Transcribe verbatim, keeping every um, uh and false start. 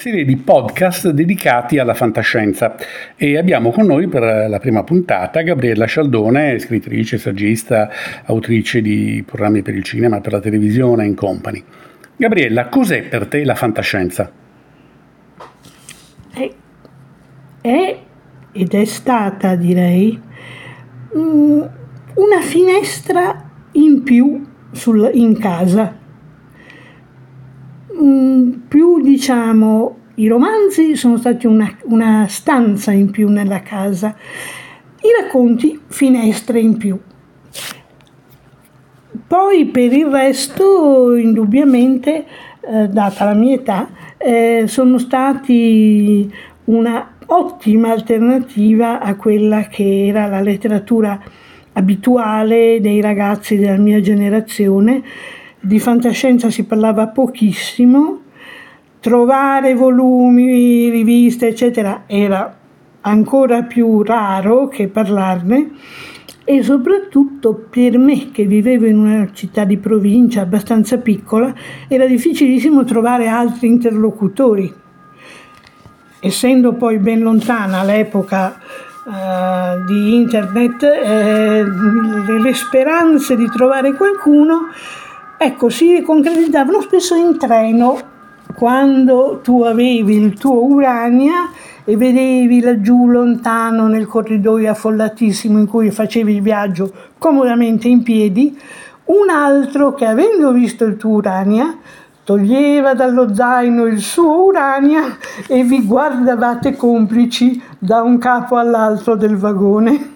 serie di podcast dedicati alla fantascienza e abbiamo con noi per la prima puntata Gabriella Scialdone, scrittrice, saggista, autrice di programmi per il cinema, per la televisione e company. Gabriella, cos'è per te la fantascienza? È, è ed è stata, direi, una finestra in più sul, in casa. Più, diciamo, i romanzi sono stati una, una stanza in più nella casa, i racconti finestre in più. Poi per il resto, indubbiamente, eh, data la mia età, eh, sono stati una ottima alternativa a quella che era la letteratura abituale dei ragazzi della mia generazione. Di fantascienza si parlava pochissimo, trovare volumi, riviste, eccetera, era ancora più raro che parlarne, e soprattutto per me, che vivevo in una città di provincia abbastanza piccola, era difficilissimo trovare altri interlocutori. Essendo poi ben lontana all'epoca uh, di internet, eh, le speranze di trovare qualcuno, ecco, si concretizzavano spesso in treno, quando tu avevi il tuo Urania e vedevi laggiù lontano nel corridoio affollatissimo in cui facevi il viaggio comodamente in piedi, un altro che, avendo visto il tuo Urania, toglieva dallo zaino il suo Urania e vi guardavate complici da un capo all'altro del vagone.